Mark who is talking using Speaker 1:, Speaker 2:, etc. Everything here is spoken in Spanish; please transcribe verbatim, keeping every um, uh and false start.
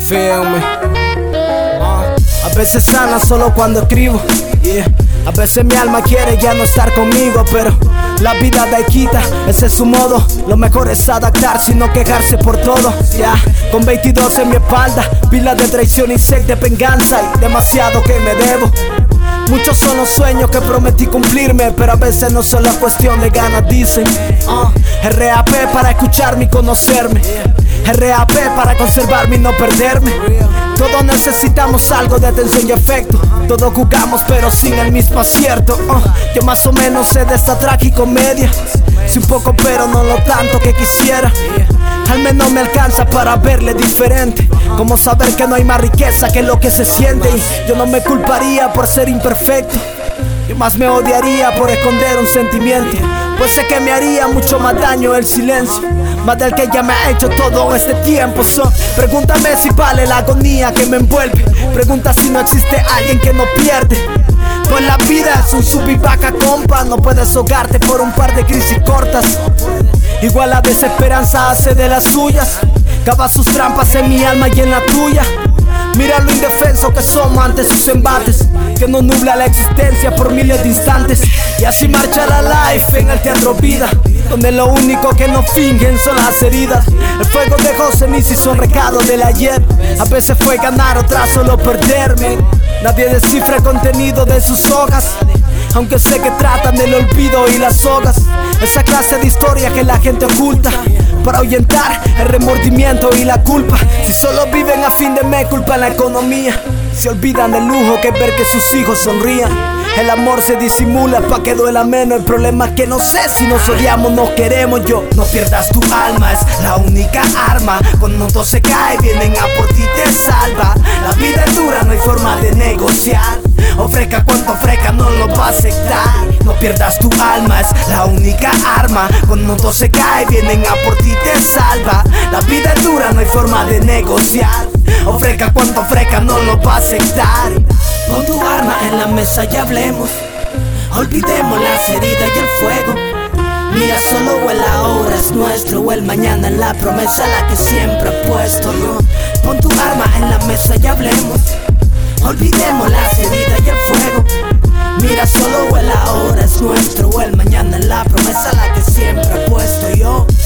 Speaker 1: feel me. Uh, a veces sana solo cuando escribo, yeah. A veces mi alma quiere ya no estar conmigo, pero la vida da y quita, ese es su modo. Lo mejor es adaptarse y no quejarse por todo, yeah. Con veintidós en mi espalda, pilas de traición y sed de venganza, y demasiado que me debo. Muchos son los sueños que prometí cumplirme, pero a veces no son la cuestión de ganas, dicen. uh, R A P para escucharme y conocerme, R A P para conservarme y no perderme. Todos necesitamos algo de atención y afecto. Todos jugamos pero sin el mismo acierto. uh, Yo más o menos sé de esta tragicomedia. Sí un poco pero no lo tanto que quisiera. Al menos me alcanza para verle diferente. Como saber que no hay más riqueza que lo que se siente. Y yo no me culparía por ser imperfecto. Yo más me odiaría por esconder un sentimiento, pues sé que me haría mucho más daño el silencio, más del que ya me ha hecho todo este tiempo. So, pregúntame si vale la agonía que me envuelve. Pregunta si no existe alguien que no pierde. Pues la vida es un sub y vaca, compa. No puedes ahogarte por un par de crisis cortas. Igual la desesperanza hace de las suyas. Cava sus trampas en mi alma y en la tuya. Mira lo indefenso que somos ante sus embates, que nos nubla la existencia por miles de instantes. Y así marcha la life en el teatro vida, donde lo único que nos fingen son las heridas. El fuego dejó ceniza y son recados del ayer. A veces fue ganar, otras solo perderme. Nadie descifra el contenido de sus hojas, aunque sé que tratan del olvido y las sogas. Esa clase de historia que la gente oculta para ahuyentar el remordimiento y la culpa. Si solo viven a fin de mes, culpan la economía. Se olvidan del lujo que es ver que sus hijos sonrían. El amor se disimula pa' que duela menos. El problema es que no sé si nos odiamos, nos queremos. Yo, no pierdas tu alma, es la única arma. Cuando todo se cae, vienen a por ti, te salva. La vida es dura, no hay forma de negociar. Ofrezca cuanto ofrezca, no lo va a aceptar. No pierdas tu alma, es la única arma. Cuando todo se cae, vienen a por ti, te salva. La vida es dura, no hay forma de negociar. Ofrezca cuanto ofrezca, no lo va a aceptar. Pon tu arma en la mesa y hablemos. Olvidemos las heridas y el fuego. Mira, solo el ahora es nuestro, o el mañana en la promesa la que siempre he puesto, ¿no? Pon tu arma en la mesa y hablemos. Olvidemos las heridas y el fuego. Mira, solo el ahora es nuestro, o el mañana en la promesa la que siempre he puesto yo.